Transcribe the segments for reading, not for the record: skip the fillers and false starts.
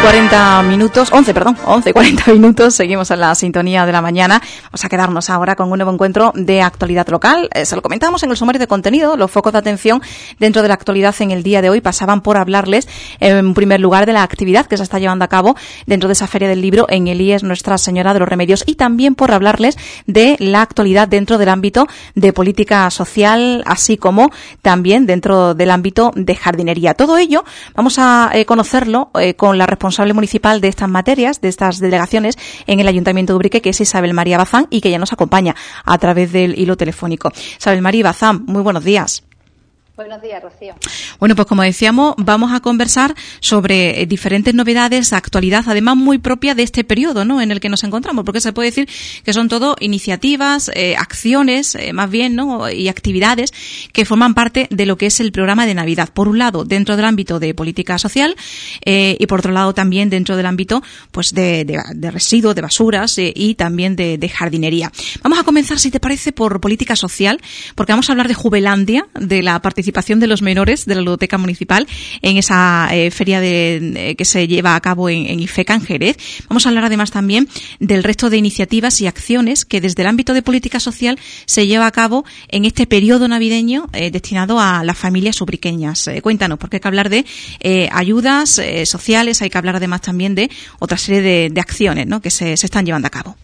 11:40 minutos, 11:40 minutos, seguimos en la sintonía de la mañana. Vamos a quedarnos ahora con un nuevo encuentro de actualidad local. Se lo comentábamos en el sumario de contenido. Los focos de atención dentro de la actualidad en el día de hoy pasaban por hablarles, en primer lugar, de la actividad que se está llevando a cabo dentro de esa Feria del Libro en el IES Nuestra Señora de los Remedios, y también por hablarles de la actualidad dentro del ámbito de política social, así como también dentro del ámbito de jardinería. Todo ello vamos a conocerlo con la responsable municipal de estas materias, de estas delegaciones en el Ayuntamiento de Ubrique, que es Isabel María Bazán, y que ya nos acompaña a través del hilo telefónico. Isabel María Bazán, muy buenos días. Buenos días, Rocío. Bueno, pues como decíamos, vamos a conversar sobre diferentes novedades, actualidad, además muy propia de este periodo, ¿no?, en el que nos encontramos, porque se puede decir que son todo iniciativas, acciones, más bien, ¿no?, y actividades que forman parte de lo que es el programa de Navidad. Por un lado, dentro del ámbito de política social, y por otro lado también dentro del ámbito, pues, de residuos, de basuras, y también de jardinería. Vamos a comenzar, si te parece, por política social, porque vamos a hablar de Jubelandia, de la participación de los menores de la Ludoteca Municipal en esa feria que se lleva a cabo en IFECA, en Jerez. Vamos a hablar además también del resto de iniciativas y acciones que desde el ámbito de política social se lleva a cabo en este periodo navideño destinado a las familias ubriqueñas. Cuéntanos, porque hay que hablar de ayudas sociales, hay que hablar además también de otra serie de acciones, ¿no?, que se están llevando a cabo.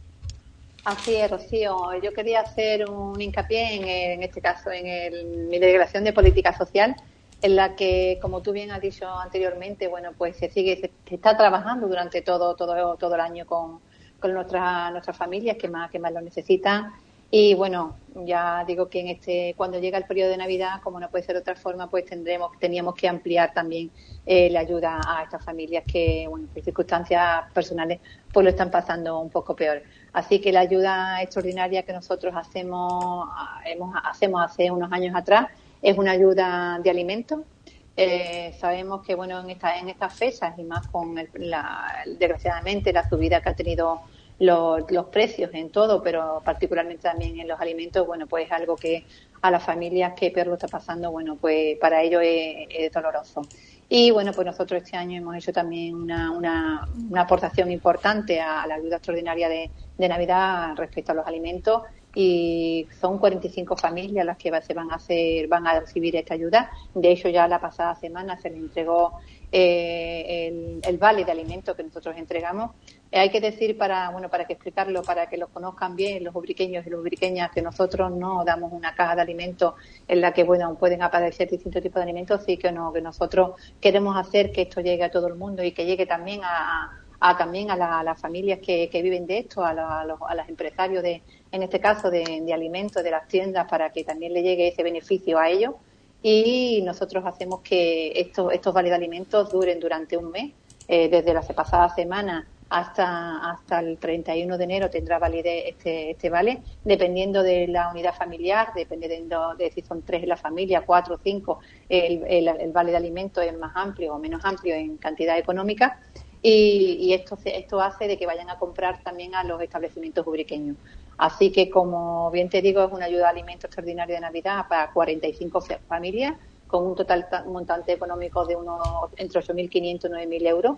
Así es, Rocío. Yo quería hacer un hincapié en este caso en mi delegación de política social, en la que, como tú bien has dicho anteriormente, bueno, pues se está trabajando durante todo el año con nuestras familias que más lo necesitan. Y bueno, ya digo que cuando llega el periodo de Navidad, como no puede ser de otra forma, pues teníamos que ampliar también la ayuda a estas familias que, bueno, por circunstancias personales, pues lo están pasando un poco peor. Así que la ayuda extraordinaria que nosotros hacemos hace unos años atrás es una ayuda de alimentos. Sabemos que, bueno, en estas fechas y más con desgraciadamente la subida que ha tenido los precios en todo, pero particularmente también en los alimentos, bueno, pues es algo que a las familias que peor lo está pasando, bueno, pues para ellos es doloroso. Y bueno, pues nosotros este año hemos hecho también una aportación importante a la ayuda extraordinaria de Navidad respecto a los alimentos, y son 45 familias las que van a recibir esta ayuda. De hecho, ya la pasada semana se les entregó el vale de alimentos que nosotros entregamos. Hay que decir para que explicarlo, para que lo conozcan bien los ubriqueños y las ubriqueñas, que nosotros no damos una caja de alimentos en la que, bueno, pueden aparecer distintos tipos de alimentos, sí que no, que nosotros queremos hacer que esto llegue a todo el mundo y que llegue también también a las familias que viven de esto, a los empresarios en este caso de alimentos, de las tiendas, para que también le llegue ese beneficio a ellos. Y nosotros hacemos que estos vales de alimentos duren durante un mes, desde la pasada semana hasta el 31 de enero tendrá validez este vale, dependiendo de la unidad familiar, dependiendo de si son 3 en la familia, 4 o 5, el vale de alimentos es más amplio o menos amplio en cantidad económica, y esto hace de que vayan a comprar también a los establecimientos ubriqueños. Así que, como bien te digo, es una ayuda de alimentos extraordinaria de Navidad para 45 familias, con un total montante económico de entre 8.500 y 9.000 euros.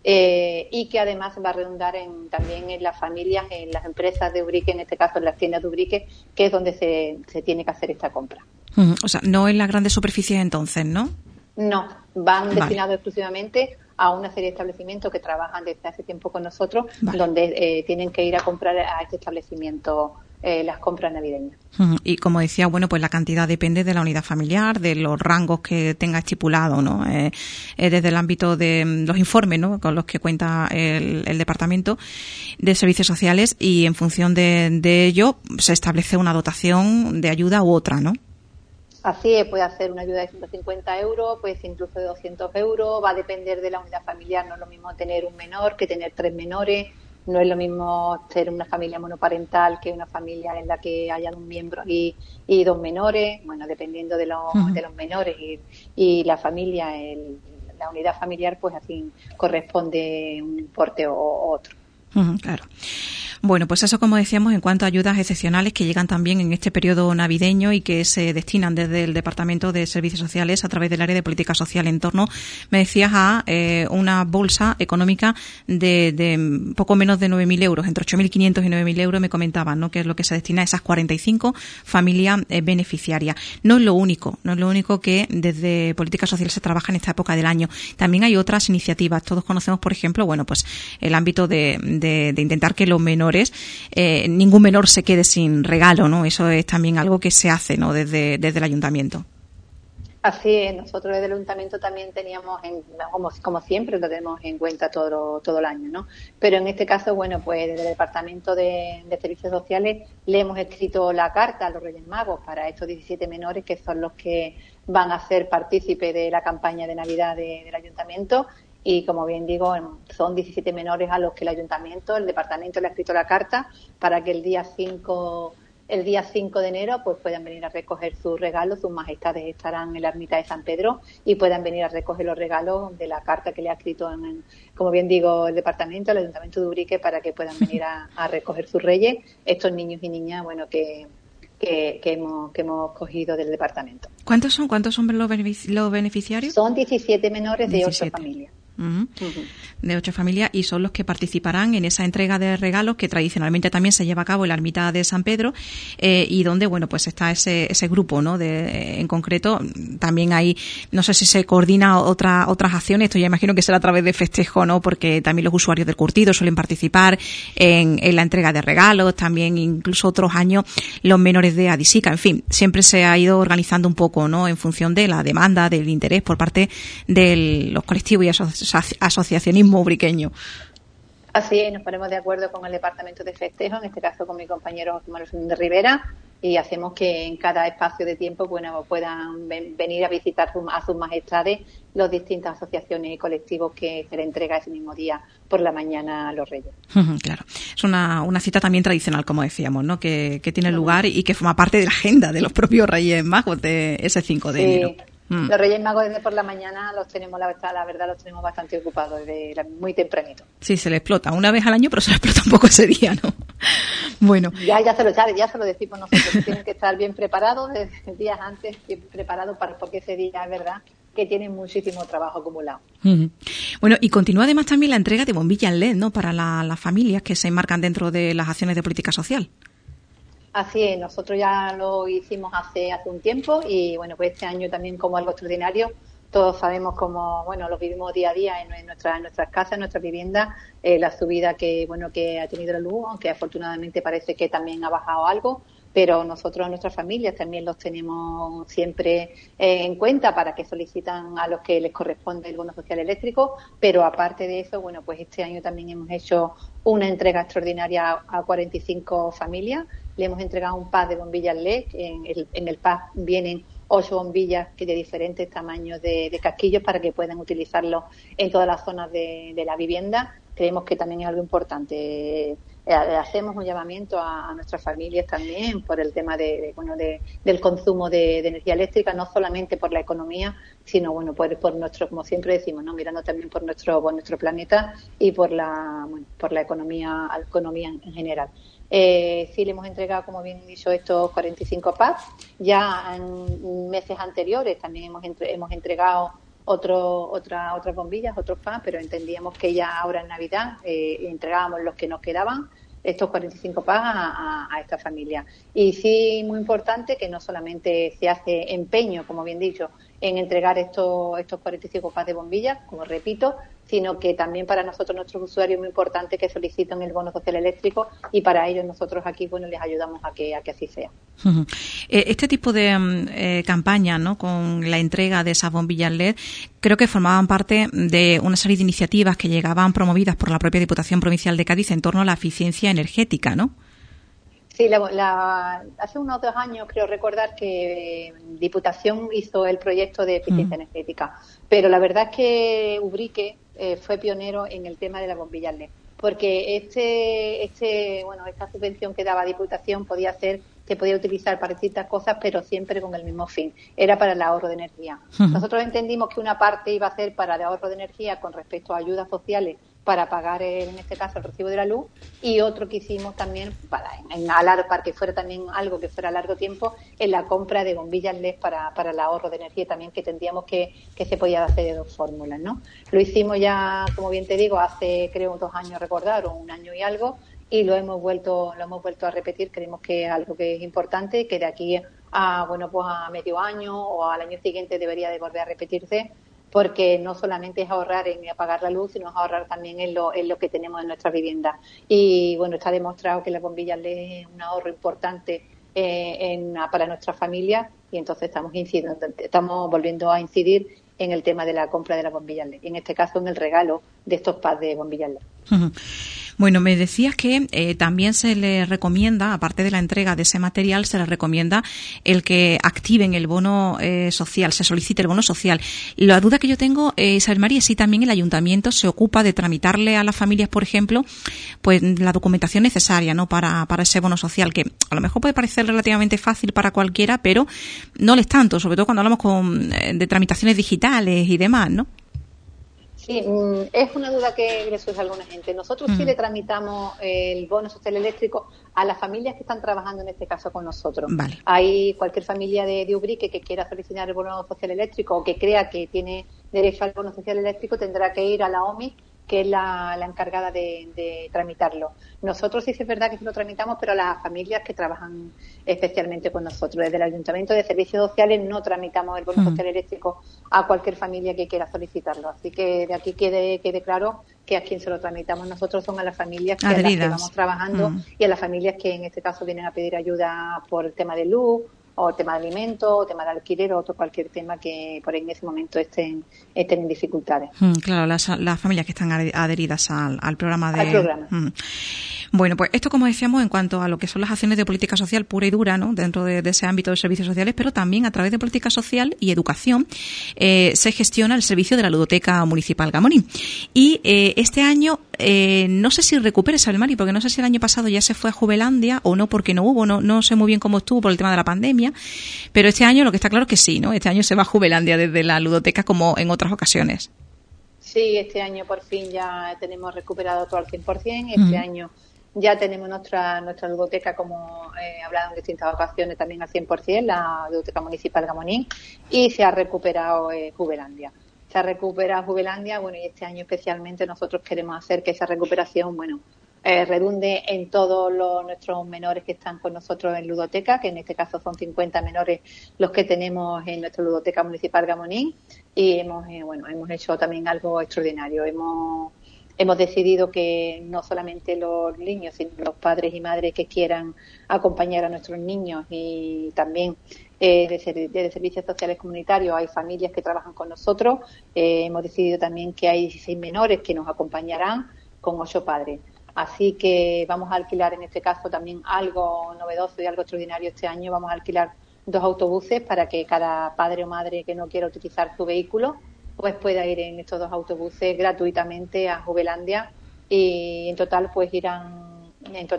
Y que además va a redundar también en las familias, en las empresas de Ubrique, en este caso en las tiendas de Ubrique, que es donde se tiene que hacer esta compra. O sea, no en las grandes superficies entonces, ¿no? No, van destinados exclusivamente a una serie de establecimientos que trabajan desde hace tiempo con nosotros, donde tienen que ir a comprar a este establecimiento las compras navideñas. Y como decía, bueno, pues la cantidad depende de la unidad familiar, de los rangos que tenga estipulado, ¿no? Desde el ámbito de los informes, ¿no?, con los que cuenta el Departamento de Servicios Sociales, y en función de ello se establece una dotación de ayuda u otra, ¿no? Así es, puede hacer una ayuda de 150 euros, puede ser incluso de 200 euros, va a depender de la unidad familiar. No es lo mismo tener un menor que tener 3 menores, no es lo mismo ser una familia monoparental que una familia en la que hayan un miembro y 2 menores, bueno, dependiendo de los menores y la familia, la unidad familiar, pues así corresponde un importe o otro. Claro. Bueno, pues eso, como decíamos, en cuanto a ayudas excepcionales que llegan también en este periodo navideño y que se destinan desde el Departamento de Servicios Sociales a través del área de política social en torno, me decías, a una bolsa económica de poco menos de 9.000 euros, entre 8.500 y 9.000 euros, me comentaban, ¿no?, que es lo que se destina a esas 45 familias beneficiarias. No es lo único que desde política social se trabaja en esta época del año. También hay otras iniciativas. Todos conocemos, por ejemplo, bueno, pues el ámbito de intentar que los menores, ningún menor se quede sin regalo, ¿no? Eso es también algo que se hace, ¿no?, desde el ayuntamiento. Así es, nosotros desde el ayuntamiento también teníamos, como siempre, lo tenemos en cuenta todo el año, ¿no? Pero en este caso, bueno, pues desde el Departamento de Servicios Sociales le hemos escrito la carta a los Reyes Magos para estos 17 menores que son los que van a ser partícipes de la campaña de Navidad del ayuntamiento. Y, como bien digo, son 17 menores a los que el departamento le ha escrito la carta para que el día 5 de enero pues puedan venir a recoger sus regalos. Sus majestades estarán en la ermita de San Pedro y puedan venir a recoger los regalos de la carta que le ha escrito, como bien digo, el ayuntamiento de Ubrique, para que puedan venir a recoger sus reyes, estos niños y niñas, bueno, que hemos cogido del departamento. ¿Cuántos son los beneficiarios? Son 17 menores de 8 familias. De 8 familias, y son los que participarán en esa entrega de regalos que tradicionalmente también se lleva a cabo en la ermita de San Pedro, y donde, bueno, pues está ese grupo, ¿no?, en concreto. También hay, no sé si se coordina otras acciones, esto ya imagino que será a través de festejo, ¿no?, porque también los usuarios del curtido suelen participar en la entrega de regalos, también incluso otros años los menores de Adisica. En fin, siempre se ha ido organizando un poco, ¿no?, en función de la demanda, del interés por parte de los colectivos y asociacionismo ubriqueño. Así es, nos ponemos de acuerdo con el Departamento de Festejo, en este caso con mi compañero José Manuel Fernández Rivera, y hacemos que en cada espacio de tiempo, bueno, puedan venir a visitar a sus majestades las distintas asociaciones y colectivos que se le entrega ese mismo día por la mañana a los Reyes. Claro, es una cita también tradicional, como decíamos, ¿no?, que tiene lugar y que forma parte de la agenda de los propios Reyes Magos de ese 5 de enero. Los Reyes Magos desde por la mañana los tenemos, la verdad, los tenemos bastante ocupados desde muy tempranito. Sí, se les explota una vez al año, pero se les explota un poco ese día, ¿no? Bueno. Ya se lo decimos nosotros, tienen que estar bien preparados desde días antes, bien preparados porque ese día es verdad que tienen muchísimo trabajo acumulado. Bueno, y continúa además también la entrega de bombillas LED, ¿no?, para las familias que se enmarcan dentro de las acciones de política social. Así es, nosotros ya lo hicimos hace un tiempo y, bueno, pues este año también como algo extraordinario. Todos sabemos cómo, bueno, lo vivimos día a día en nuestras casas, en nuestras viviendas, la subida que ha tenido la luz, aunque afortunadamente parece que también ha bajado algo, pero nosotros, nuestras familias, también los tenemos siempre en cuenta para que solicitan a los que les corresponde el bono social eléctrico. Pero aparte de eso, bueno, pues este año también hemos hecho una entrega extraordinaria a 45 familias. Le hemos entregado un pack de bombillas LED. En el pack vienen 8 bombillas de diferentes tamaños de casquillos para que puedan utilizarlo en todas las zonas de la vivienda. Creemos que también es algo importante. Hacemos un llamamiento a nuestras familias también por el tema del consumo de energía eléctrica, no solamente por la economía, sino, bueno, por nuestro, como siempre decimos, ¿no?, mirando también por nuestro planeta y por la economía en general. Sí, le hemos entregado, como bien he dicho, estos 45 packs. Ya en meses anteriores también hemos entregado otras bombillas, otros packs, pero entendíamos que ya ahora en Navidad entregábamos los que nos quedaban, estos 45 packs a esta familia. Y sí, muy importante que no solamente se hace empeño, como bien dicho, en entregar estos 45 packs de bombillas, como repito, sino que también para nosotros, nuestros usuarios, es muy importante que soliciten el bono social eléctrico, y para ello nosotros aquí, bueno, les ayudamos a que así sea. Este tipo de campaña, ¿no?, con la entrega de esas bombillas LED, creo que formaban parte de una serie de iniciativas que llegaban promovidas por la propia Diputación Provincial de Cádiz en torno a la eficiencia energética, ¿no? Sí, hace unos 2 años creo recordar que Diputación hizo el proyecto de eficiencia energética, pero la verdad es que Ubrique fue pionero en el tema de las bombillas LED, porque esta subvención que daba Diputación se podía utilizar para distintas cosas, pero siempre con el mismo fin, era para el ahorro de energía. Nosotros entendimos que una parte iba a ser para el ahorro de energía con respecto a ayudas sociales para pagar, en este caso, el recibo de la luz, y otro que hicimos también para que fuera también algo que fuera a largo tiempo, en la compra de bombillas LED para el ahorro de energía también, que entendíamos que se podía hacer de dos fórmulas, ¿no? Lo hicimos ya, como bien te digo, hace creo 2 años, recordar, o 1 año y algo, y lo hemos vuelto a repetir. Creemos que es algo que es importante, que de aquí a medio año o al año siguiente debería de volver a repetirse, porque no solamente es ahorrar en apagar la luz, sino es ahorrar también en lo que tenemos en nuestras viviendas. Y bueno, está demostrado que las bombillas LED es un ahorro importante para nuestras familias, y entonces estamos volviendo a incidir en el tema de la compra de las bombillas LED, en este caso en el regalo de estos packs de bombillas LED. Bueno, me decías que también se le recomienda, aparte de la entrega de ese material, se les recomienda el que activen el bono social, se solicite el bono social. La duda que yo tengo, Isabel María, es si también el ayuntamiento se ocupa de tramitarle a las familias, por ejemplo, pues la documentación necesaria, ¿no?, para ese bono social, que a lo mejor puede parecer relativamente fácil para cualquiera, pero no lo es tanto, sobre todo cuando hablamos de tramitaciones digitales y demás, ¿no? Sí, es una duda que le surge a alguna gente. Nosotros sí le tramitamos el bono social eléctrico a las familias que están trabajando en este caso con nosotros. Vale. Hay cualquier familia de Ubrique que quiera solicitar el bono social eléctrico o que crea que tiene derecho al bono social eléctrico, tendrá que ir a la OMI, que es la encargada de tramitarlo. Nosotros sí es verdad que lo tramitamos, pero a las familias que trabajan especialmente con nosotros. Desde el Ayuntamiento de Servicios Sociales no tramitamos el bono social eléctrico a cualquier familia que quiera solicitarlo. Así que de aquí quede claro que a quien se lo tramitamos nosotros son a las familias que, a las que vamos trabajando y a las familias que en este caso vienen a pedir ayuda por el tema de luz, o tema de alimentos, o tema de alquiler, o cualquier tema que por ahí en ese momento estén en dificultades. Claro, las familias que están adheridas al programa de... Al programa. Bueno, pues esto, como decíamos, en cuanto a lo que son las acciones de política social pura y dura, ¿no?, dentro de ese ámbito de servicios sociales, pero también a través de política social y educación se gestiona el servicio de la Ludoteca Municipal Gamonín. Y este año, no sé si recupere, Isabel Mari, porque no sé si el año pasado ya se fue a Jubelandia o no, porque no hubo, no sé muy bien cómo estuvo por el tema de la pandemia, pero este año lo que está claro es que sí, ¿no? Este año se va a Jubelandia desde la ludoteca como en otras ocasiones. Sí, este año por fin ya tenemos recuperado todo al 100%. Este año ya tenemos nuestra ludoteca, como he hablado en distintas ocasiones, también al 100%, la Ludoteca Municipal Gamonín, y se ha recuperado Jubelandia. Se ha recuperado Jubelandia, bueno, y este año especialmente nosotros queremos hacer que esa recuperación, redunde en todos nuestros menores que están con nosotros en ludoteca, que en este caso son 50 menores los que tenemos en nuestra Ludoteca Municipal Gamonín, y hemos hecho también algo extraordinario. Hemos decidido que no solamente los niños, sino los padres y madres que quieran acompañar a nuestros niños, y también de servicios sociales comunitarios, hay familias que trabajan con nosotros. Hemos decidido también que hay 16 menores que nos acompañarán con 8 padres. Así que vamos a alquilar, en este caso, también algo novedoso y algo extraordinario este año. Vamos a alquilar 2 autobuses para que cada padre o madre que no quiera utilizar su vehículo pues pueda ir en estos 2 autobuses gratuitamente a Jubelandia, y en total irán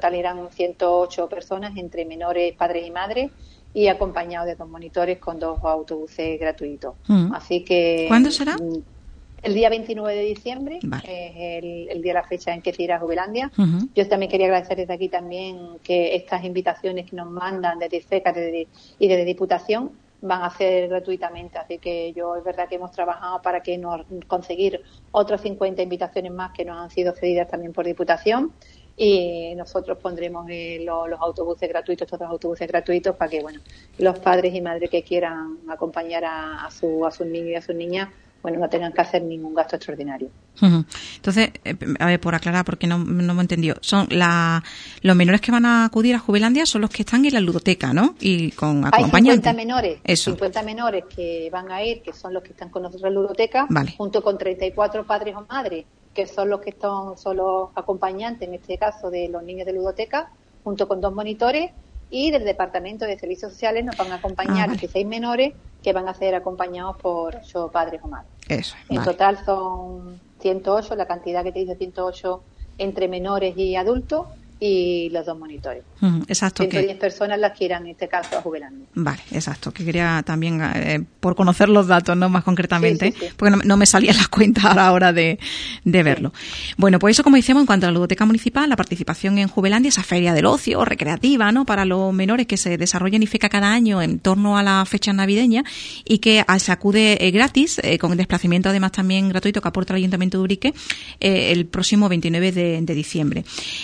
108 personas entre menores, padres y madres, y acompañados de 2 monitores con 2 autobuses gratuitos. Así que ¿cuándo será? El día 29 de diciembre, vale, es el día, la fecha en que se irá a Jubelandia. Yo también quería agradecer desde aquí también que estas invitaciones que nos mandan desde FECA y desde Diputación van a ser gratuitamente. Así que es verdad que hemos trabajado para que conseguir otras 50 invitaciones más que nos han sido cedidas también por Diputación, y nosotros pondremos los autobuses gratuitos, estos 2 autobuses gratuitos, para que los padres y madres que quieran acompañar a sus niños y a sus niñas no tengan que hacer ningún gasto extraordinario. Entonces, a ver, por aclarar, porque no me he entendido, son los menores que van a acudir a Jubelandia son los que están en la ludoteca, ¿no? Y con acompañantes. Hay 50 menores que van a ir, que son los que están con nosotros en la ludoteca, vale, junto con 34 padres o madres, que son los que son los acompañantes, en este caso, de los niños de ludoteca, junto con 2 monitores, y del Departamento de Servicios Sociales nos van a acompañar 16 menores que van a ser acompañados por 8 padres o madres. En total son 108, la cantidad que te dice 108 entre menores y adultos, y los 2 monitores. Exacto. 110 personas las que irán, en este caso, a Jubelandia. Vale, exacto. Que quería también, por conocer los datos, ¿no? Más concretamente, sí. porque no me salían las cuentas a la hora de verlo. Bueno, pues eso, como decíamos, en cuanto a la ludoteca municipal, la participación en Jubelandia, esa feria del ocio recreativa, ¿no? Para los menores que se desarrolla en IFECA cada año en torno a la fecha navideña y que se acude gratis, con desplazamiento además también gratuito que aporta el Ayuntamiento de Ubrique, el próximo 29 de diciembre.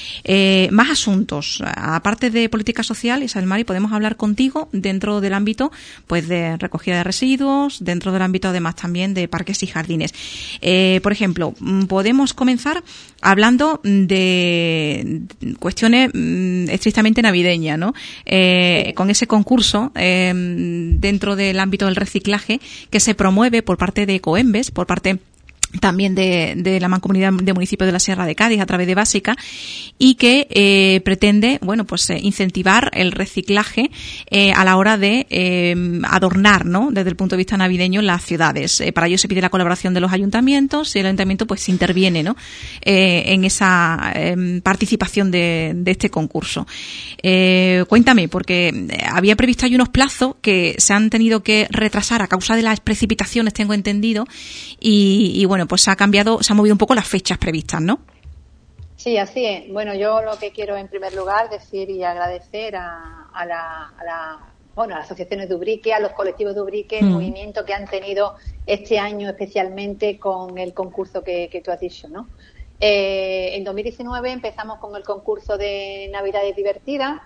Más asuntos. Aparte de política social, Isabel Mari, podemos hablar contigo dentro del ámbito pues de recogida de residuos, dentro del ámbito además también de parques y jardines. Por ejemplo, podemos comenzar hablando de cuestiones estrictamente navideñas, ¿no? Con ese concurso dentro del ámbito del reciclaje que se promueve por parte de Ecoembes, por parte también de la Mancomunidad de Municipios de la Sierra de Cádiz a través de Básica, y que pretende, bueno, pues incentivar el reciclaje a la hora de adornar, ¿no? Desde el punto de vista navideño las ciudades. Para ello se pide la colaboración de los ayuntamientos y el ayuntamiento pues interviene, ¿no? En esa participación de este concurso. Cuéntame, porque había previsto ahí unos plazos que se han tenido que retrasar a causa de las precipitaciones, tengo entendido, y bueno, pues se ha movido un poco las fechas previstas, ¿no? Sí, así es. Bueno, yo lo que quiero en primer lugar decir y agradecer a las asociaciones de Ubrique, a los colectivos de Ubrique, el movimiento que han tenido este año especialmente con el concurso que tú has dicho, ¿no? En 2019 empezamos con el concurso de Navidades Divertidas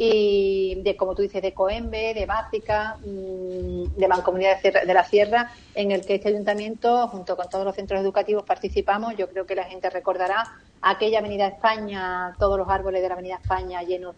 y como tú dices, de Ecoembes, de Básica, de Mancomunidad de la Sierra, en el que este ayuntamiento, junto con todos los centros educativos, participamos. Yo creo que la gente recordará aquella Avenida España, todos los árboles de la Avenida España llenos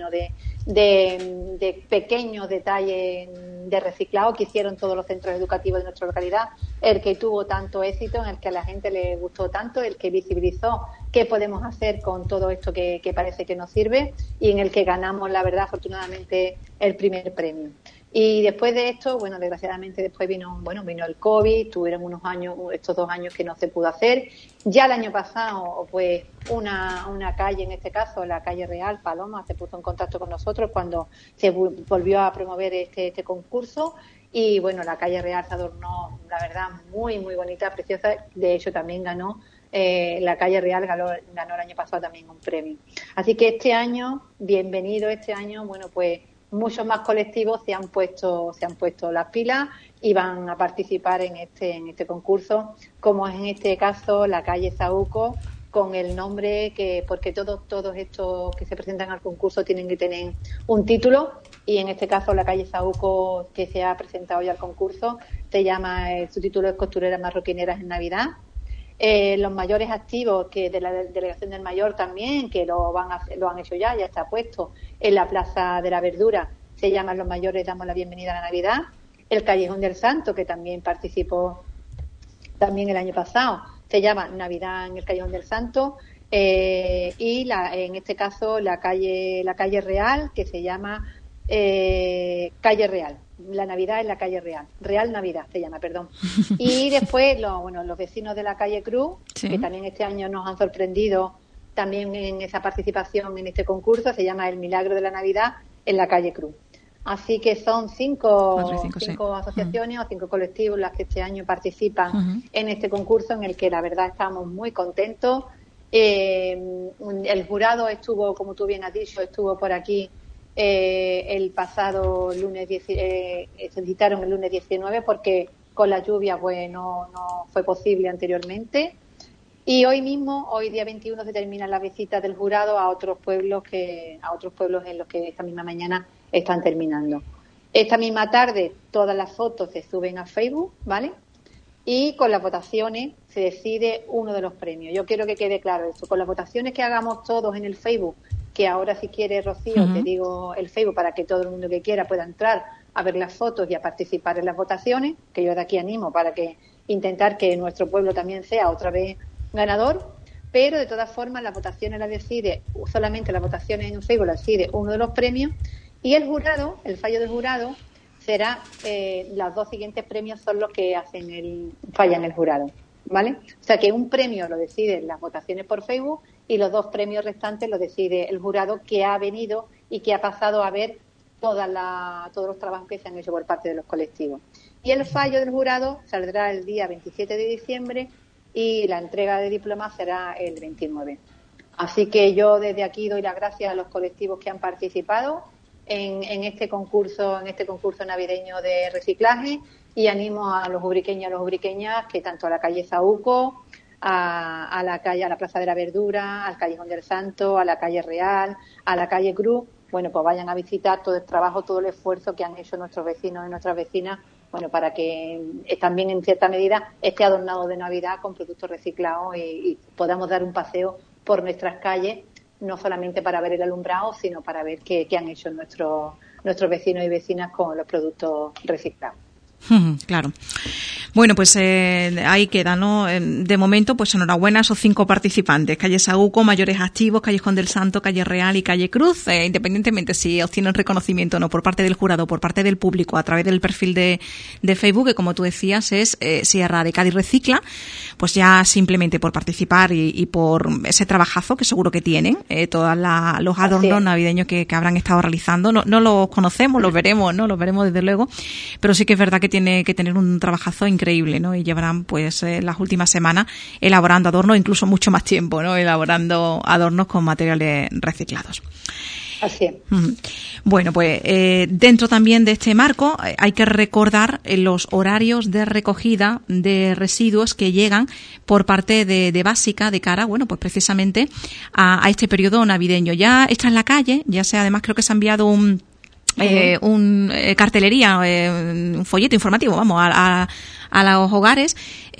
de pequeños detalles de reciclado que hicieron todos los centros educativos de nuestra localidad, el que tuvo tanto éxito, en el que a la gente le gustó tanto, el que visibilizó qué podemos hacer con todo esto que parece que nos sirve, y en el que ganamos, la verdad, afortunadamente, el primer premio. Y después de esto, bueno, desgraciadamente después vino el COVID, tuvieron estos 2 años que no se pudo hacer. Ya el año pasado, pues, una calle, en este caso, la calle Real, Paloma, se puso en contacto con nosotros cuando se volvió a promover este concurso. Y bueno, la calle Real se adornó, la verdad, muy, muy bonita, preciosa. De hecho, también ganó, la calle Real ganó el año pasado también un premio. Así que este año, bienvenido este año, bueno, pues, muchos más colectivos se han puesto las pilas y van a participar en este concurso, como es en este caso la calle Saúco, con el nombre porque todos estos que se presentan al concurso tienen que tener un título, y en este caso la calle Saúco, que se ha presentado ya al concurso, su título es Costureras Marroquineras en Navidad. Los mayores activos que de la Delegación del Mayor también, que lo han hecho ya está puesto en la Plaza de la Verdura, se llaman Los Mayores Damos la Bienvenida a la Navidad. El Callejón del Santo, que también participó también el año pasado, se llama Navidad en el Callejón del Santo, y en este caso la calle Real, que se llama Calle Real. La Navidad en la calle Real Navidad se llama, perdón. Y después los vecinos de la calle Cruz, sí, que también este año nos han sorprendido también en esa participación en este concurso, se llama El Milagro de la Navidad en la calle Cruz. Así que son cinco asociaciones o 5 colectivos las que este año participan en este concurso, en el que la verdad estamos muy contentos. El jurado estuvo, como tú bien has dicho, estuvo por aquí el pasado lunes, se citaron el lunes 19 porque con la lluvia pues no fue posible anteriormente, y hoy día 21, se termina la visita del jurado a otros pueblos en los que esta misma mañana están terminando. Esta misma tarde todas las fotos se suben a Facebook, ¿vale? Y con las votaciones se decide uno de los premios. Yo quiero que quede claro esto, con las votaciones que hagamos todos en el Facebook, que ahora, si quiere, Rocío, te digo el Facebook para que todo el mundo que quiera pueda entrar a ver las fotos y a participar en las votaciones, que yo de aquí animo para que intentar que nuestro pueblo también sea otra vez ganador. Pero de todas formas las votaciones solamente las votaciones en Facebook las decide uno de los premios, y el fallo del jurado será, los 2 siguientes premios son los que fallan el jurado, ¿vale? O sea que un premio lo deciden las votaciones por Facebook y los 2 premios restantes los decide el jurado, que ha venido y que ha pasado a ver todos los trabajos que se han hecho por parte de los colectivos. Y el fallo del jurado saldrá el día 27 de diciembre y la entrega de diplomas será el 29. Así que yo desde aquí doy las gracias a los colectivos que han participado en este concurso navideño de reciclaje, y animo a los ubriqueños y a las ubriqueñas que tanto a la calle Saúco, a la Plaza de la Verdura, al Callejón del Santo, a la calle Real, a la calle Cruz, bueno, pues vayan a visitar todo el trabajo, todo el esfuerzo que han hecho nuestros vecinos y nuestras vecinas, bueno, para que también en cierta medida esté adornado de Navidad con productos reciclados y podamos dar un paseo por nuestras calles, no solamente para ver el alumbrado, sino para ver qué han hecho nuestros vecinos y vecinas con los productos reciclados. Claro. Bueno, pues ahí queda, ¿no? De momento, pues enhorabuena a esos 5 participantes. Calle Saúco, Mayores Activos, Callejón del Santo, Calle Real y Calle Cruz, independientemente si obtienen reconocimiento o no por parte del jurado, por parte del público, a través del perfil de Facebook, que como tú decías es Sierra de Cádiz Recicla, pues ya simplemente por participar y por ese trabajazo que seguro que tienen, todos los adornos navideños que habrán estado realizando. No los conocemos, los veremos, ¿no? Los veremos desde luego, pero sí que es verdad que tiene que tener un trabajazo increíble, ¿no? Y llevarán pues las últimas semanas elaborando adornos, incluso mucho más tiempo, ¿no? Elaborando adornos con materiales reciclados. Así es. Bueno, pues dentro también de este marco hay que recordar los horarios de recogida de residuos que llegan por parte de Básica de cara, bueno, pues precisamente a este periodo navideño. Ya está en la calle, ya sea, además creo que se ha enviado un cartelería, un folleto informativo, vamos, a los hogares,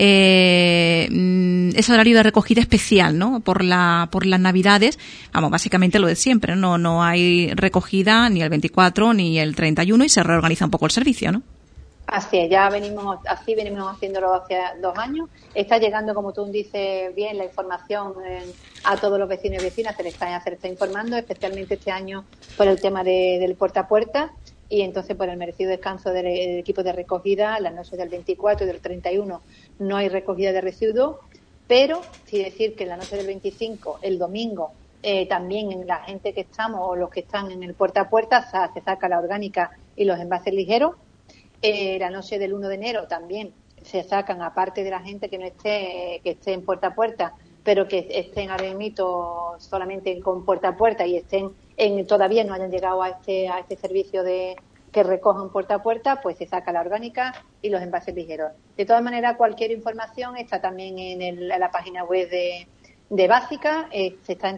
ese horario de recogida especial, ¿no? Por las Navidades, vamos, básicamente lo de siempre, no hay recogida ni el 24 ni el 31 y se reorganiza un poco el servicio, ¿no? Así es, venimos haciéndolo hace 2 años. Está llegando, como tú dices bien, la información a todos los vecinos y vecinas, se les está informando, especialmente este año por el tema del puerta a puerta, y entonces por el merecido descanso del equipo de recogida, las noches del 24 y del 31 no hay recogida de residuos, pero sí decir que en la noche del 25, el domingo, también la gente que estamos o los que están en el puerta a puerta se saca la orgánica y los envases ligeros. La noche del 1 de enero también se sacan, aparte de la gente que esté en puerta a puerta, pero que estén ahora mismo solamente con puerta a puerta y todavía no hayan llegado a este servicio de que recojan puerta a puerta, pues se saca la orgánica y los envases ligeros. De todas maneras, cualquier información está también en la página web de Básica. Se está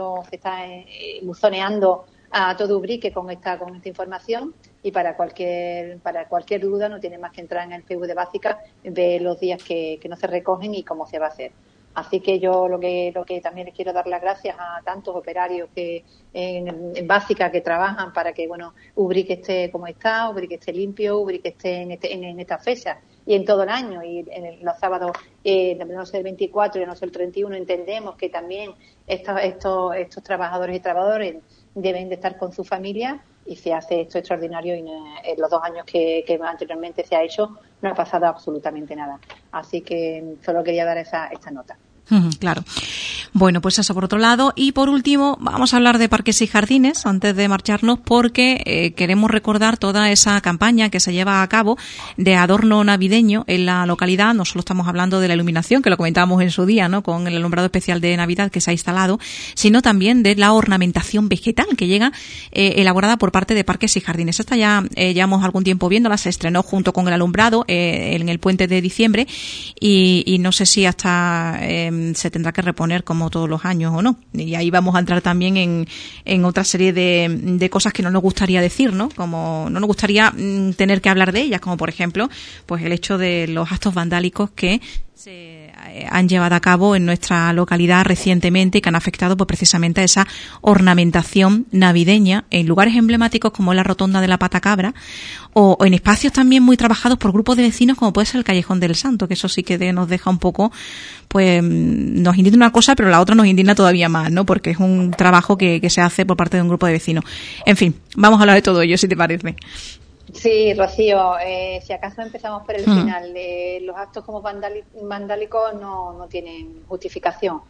buzoneando a todo Ubrique con esta información, y para cualquier duda no tiene más que entrar en el Facebook de Básica, ver los días que no se recogen y cómo se va a hacer. Así que yo lo que también les quiero dar las gracias a tantos operarios que en Básica que trabajan para que Ubrique esté como está, Ubrique esté limpio, Ubrique esté en esta fecha y en todo el año, y en los sábados, no sé el 24 y no sé el 31, entendemos que también estos trabajadores y trabajadoras deben de estar con su familia, y se hace esto extraordinario, y en los 2 años que anteriormente se ha hecho no ha pasado absolutamente nada. Así que solo quería dar esta nota. Claro. Bueno, pues eso por otro lado. Y por último, vamos a hablar de parques y jardines antes de marcharnos, porque queremos recordar toda esa campaña que se lleva a cabo de adorno navideño en la localidad. No solo estamos hablando de la iluminación, que lo comentábamos en su día, ¿no?, con el alumbrado especial de Navidad que se ha instalado, sino también de la ornamentación vegetal que llega elaborada por parte de parques y jardines. Esta ya llevamos algún tiempo viéndola, se estrenó junto con el alumbrado en el puente de diciembre, y no sé si hasta se tendrá que reponer como todos los años o no. Y ahí vamos a entrar también en otra serie de cosas que no nos gustaría decir, ¿no? Como no nos gustaría tener que hablar de ellas, como por ejemplo, pues el hecho de los actos vandálicos que se han llevado a cabo en nuestra localidad recientemente y que han afectado pues precisamente a esa ornamentación navideña en lugares emblemáticos como la Rotonda de la Patacabra, o en espacios también muy trabajados por grupos de vecinos como puede ser el Callejón del Santo, que eso sí que nos deja un poco, pues nos indigna una cosa, pero la otra nos indigna todavía más, ¿no? Porque es un trabajo que se hace por parte de un grupo de vecinos. En fin, vamos a hablar de todo ello, si te parece. Sí, Rocío, si acaso empezamos por el final, los actos como vandálicos no tienen justificación.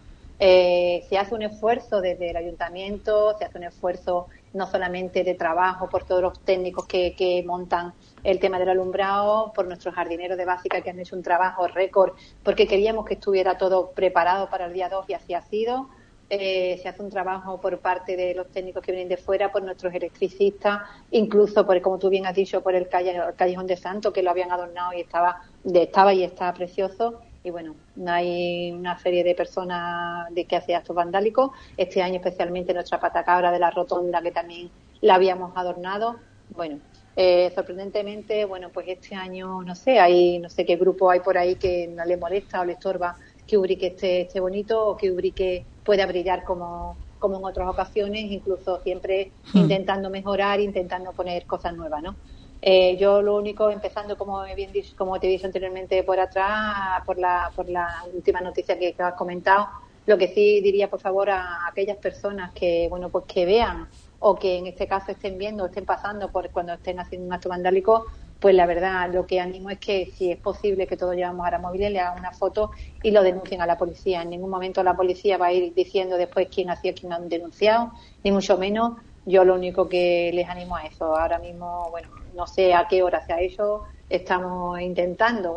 Se hace un esfuerzo desde el ayuntamiento, se hace un esfuerzo no solamente de trabajo por todos los técnicos que montan el tema del alumbrado, por nuestros jardineros de básica que han hecho un trabajo récord, porque queríamos que estuviera todo preparado para el día 2 y así ha sido. Se hace un trabajo por parte de los técnicos que vienen de fuera, por nuestros electricistas, incluso por, como tú bien has dicho, por el Callejón de Santo, que lo habían adornado y estaba y está precioso. Y bueno, hay una serie de personas que hacían actos vandálicos. Este año especialmente nuestra patacabra de la rotonda, que también la habíamos adornado. Bueno, sorprendentemente, bueno, pues este año, no sé qué grupo hay por ahí que no le molesta o le estorba que Ubrique esté bonito o que Ubrique pueda brillar como en otras ocasiones, incluso siempre intentando mejorar, intentando poner cosas nuevas, ¿no? Yo lo único, empezando como te he dicho anteriormente por atrás, por la última noticia que has comentado, lo que sí diría, por favor, a aquellas personas que, bueno, pues que vean o que en este caso estén viendo, estén pasando por cuando estén haciendo un acto vandálico, pues la verdad, lo que animo es que si es posible que todos llevamos ahora móviles, le hagan una foto y lo denuncien a la policía. En ningún momento la policía va a ir diciendo después quién han denunciado, ni mucho menos. Yo lo único que les animo a eso. Ahora mismo, bueno, no sé a qué hora se ha hecho, estamos intentando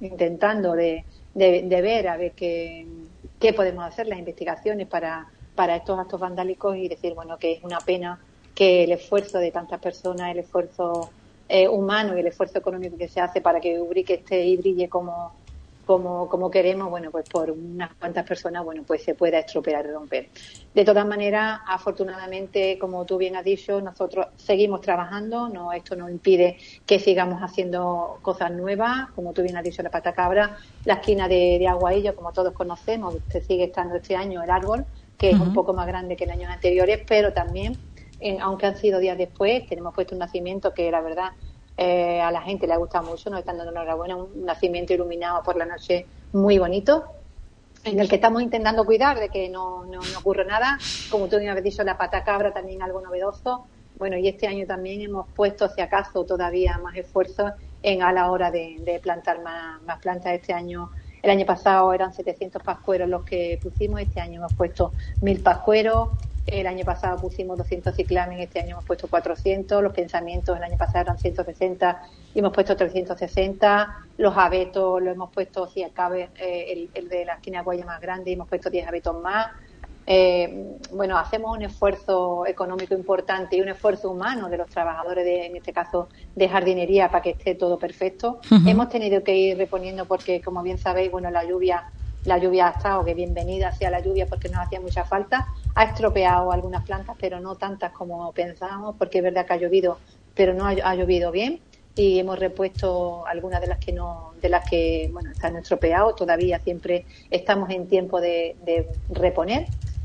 de ver a ver qué podemos hacer, las investigaciones para estos actos vandálicos y decir, bueno, que es una pena que el esfuerzo de tantas personas, el esfuerzo humano y el esfuerzo económico que se hace para que Ubrique esté y brille como queremos, bueno, pues por unas cuantas personas, bueno, pues se pueda estropear y romper. De todas maneras, afortunadamente, como tú bien has dicho, nosotros seguimos trabajando, esto no impide que sigamos haciendo cosas nuevas, como tú bien has dicho, la patacabra, la esquina de Aguaillo, como todos conocemos, se sigue estando este año el árbol, que es un poco más grande que en años anteriores, pero también, aunque han sido días después, tenemos puesto un nacimiento que la verdad a la gente le ha gustado mucho, nos están dando enhorabuena, un nacimiento iluminado por la noche muy bonito, en el que estamos intentando cuidar de que no ocurra nada. Como tú me habías dicho, la patacabra también algo novedoso. Bueno, y este año también hemos puesto, si acaso, todavía más esfuerzo a la hora de plantar más plantas. Este año, el año pasado eran 700 pascueros los que pusimos, este año hemos puesto 1000 pascueros. El año pasado pusimos 200 ciclamen, este año hemos puesto 400. Los pensamientos el año pasado eran 160 y hemos puesto 360. Los abetos lo hemos puesto, si acabe, el de la esquina Guaya más grande, y hemos puesto 10 abetos más. Bueno, hacemos un esfuerzo económico importante y un esfuerzo humano de los trabajadores, en este caso de jardinería, para que esté todo perfecto. Hemos tenido que ir reponiendo porque, como bien sabéis, bueno, la lluvia ha estado, que bienvenida sea la lluvia porque nos hacía mucha falta, ha estropeado algunas plantas, pero no tantas como pensábamos, porque es verdad que ha llovido, pero no ha llovido bien, y hemos repuesto algunas de las que bueno, están estropeadas. Todavía siempre estamos en tiempo de reponer.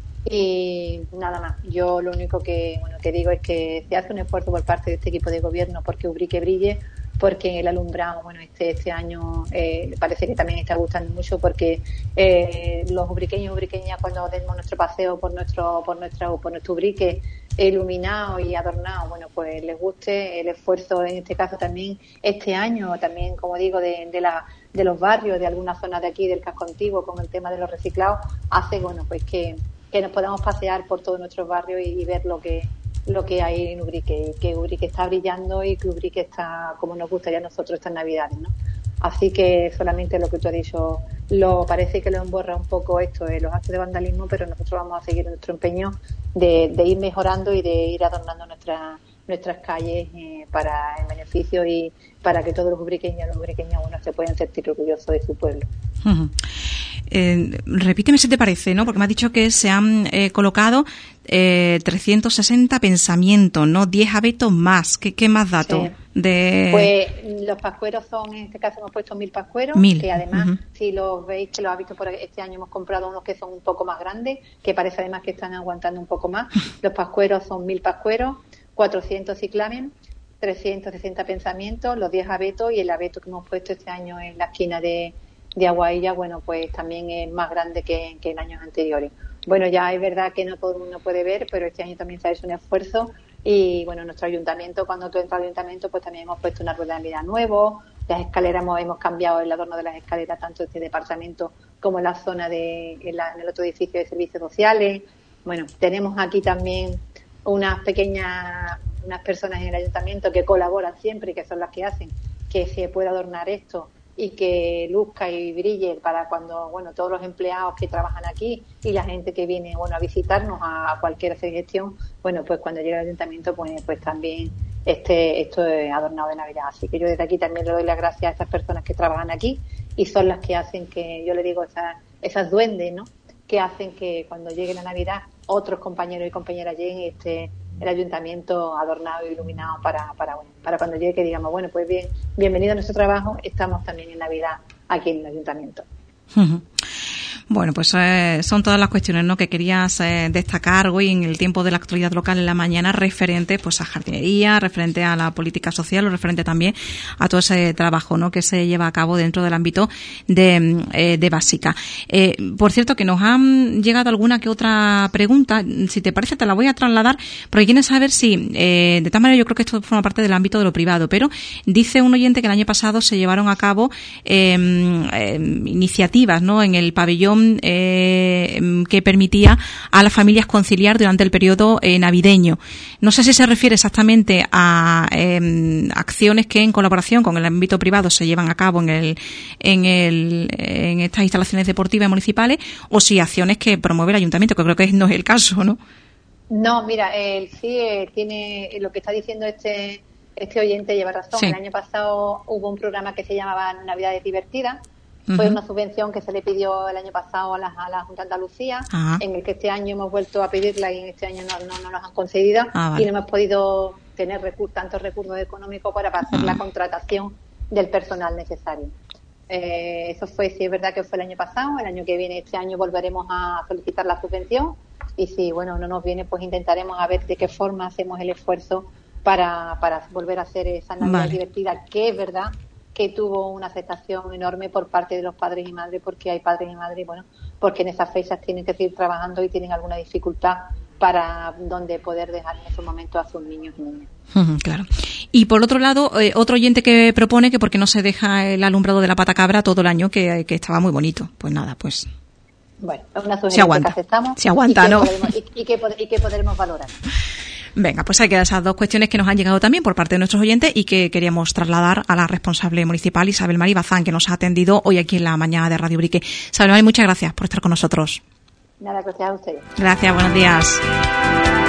Y nada más, yo lo único que digo es que se hace un esfuerzo por parte de este equipo de gobierno porque Ubrique brille, porque el alumbrado, bueno, este año parece que también está gustando mucho, porque los ubriqueños y ubriqueñas, cuando demos nuestro paseo por nuestro Ubrique iluminado y adornado, bueno, pues les guste. El esfuerzo en este caso también este año, también, como digo, de los barrios, de algunas zonas de aquí del casco antiguo, con el tema de los reciclados, hace, bueno, pues que nos podamos pasear por todos nuestros barrios y ver lo que hay en Ubrique, que Ubrique está brillando y que Ubrique está como nos gustaría a nosotros estas Navidades, ¿no? Así que solamente lo que tú has dicho, parece que lo emborra un poco esto, los actos de vandalismo, pero nosotros vamos a seguir nuestro empeño de ir mejorando y de ir adornando nuestras calles para el beneficio y para que todos los ubriqueños y los ubriqueñas, bueno, se puedan sentir orgullosos de su pueblo. Repíteme si te parece, ¿no? Porque me has dicho que se han colocado 360 pensamientos, ¿no? 10 abetos más. ¿Qué más datos? Sí. Pues los pascueros son, en este caso hemos puesto 1000 pascueros, que además, si los veis, que los habéis visto por este año, hemos comprado unos que son un poco más grandes, que parece además que están aguantando un poco más. Los pascueros son 1000 pascueros, 400 ciclamen, 360 pensamientos, los 10 abetos, y el abeto que hemos puesto este año en la esquina de Aguailla, bueno, pues también es más grande que en años anteriores. Bueno, ya es verdad que no todo el mundo puede ver, pero este año también se ha hecho un esfuerzo. Y bueno, nuestro ayuntamiento, cuando tú entras al ayuntamiento, pues también hemos puesto una rueda de vida nuevo, Las escaleras, hemos cambiado el adorno de las escaleras, tanto en este departamento como en la zona en el otro edificio de servicios sociales. Bueno, tenemos aquí también unas personas en el ayuntamiento que colaboran siempre y que son las que hacen que se pueda adornar esto y que luzca y brille para cuando, todos los empleados que trabajan aquí y la gente que viene, a visitarnos a cualquier gestión, pues cuando llegue el ayuntamiento, pues también esto es adornado de Navidad. Así que yo desde aquí también le doy las gracias a esas personas que trabajan aquí y son las que hacen que, yo le digo, esas duendes, ¿no?, que hacen que cuando llegue la Navidad otros compañeros y compañeras lleguen y esté el ayuntamiento adornado y iluminado para cuando llegue, que digamos, pues bienvenido a nuestro trabajo, estamos también en Navidad aquí en el ayuntamiento. Bueno, pues son todas las cuestiones, ¿no?, que querías destacar hoy en el tiempo de la actualidad local en la mañana, referente pues a jardinería, referente a la política social o referente también a todo ese trabajo, ¿no?, que se lleva a cabo dentro del ámbito de Básica. Por cierto, que nos han llegado alguna que otra pregunta, si te parece te la voy a trasladar, porque quieren saber si, de tal manera yo creo que esto forma parte del ámbito de lo privado, pero dice un oyente que el año pasado se llevaron a cabo iniciativas, ¿no?, en el pabellón que permitía a las familias conciliar durante el periodo navideño. No sé si se refiere exactamente a acciones que en colaboración con el ámbito privado se llevan a cabo en estas instalaciones deportivas municipales, o si acciones que promueve el ayuntamiento, que creo que no es el caso, ¿no? No, mira, sí tiene lo que está diciendo este oyente, lleva razón. Sí. El año pasado hubo un programa que se llamaba Navidades Divertidas. Fue una subvención que se le pidió el año pasado a la Junta de Andalucía, en el que este año hemos vuelto a pedirla y en este año no nos han concedido y no hemos podido tener tantos recursos económicos para hacer la contratación del personal necesario. Eso sí es verdad que fue el año pasado. El año que viene, este año, volveremos a solicitar la subvención y si no nos viene, pues intentaremos a ver de qué forma hacemos el esfuerzo para volver a hacer esa Navidad divertida, que es verdad que tuvo una aceptación enorme por parte de los padres y madres, porque hay padres y madres, porque en esas fechas tienen que seguir trabajando y tienen alguna dificultad para donde poder dejar en esos momentos a sus niños y niñas. Claro. Y por otro lado, otro oyente que propone que porque no se deja el alumbrado de la pata cabra todo el año, que estaba muy bonito. Pues nada, pues... Bueno, es una sugerencia que aceptamos. Se aguanta, ¿no? Y que podremos valorar. Venga, pues hay que dar esas dos cuestiones que nos han llegado también por parte de nuestros oyentes y que queríamos trasladar a la responsable municipal, Isabel Mari Bazán, que nos ha atendido hoy aquí en la mañana de Radio Ubrique. Isabel Mari, muchas gracias por estar con nosotros. Nada, gracias a ustedes. Gracias, buenos días.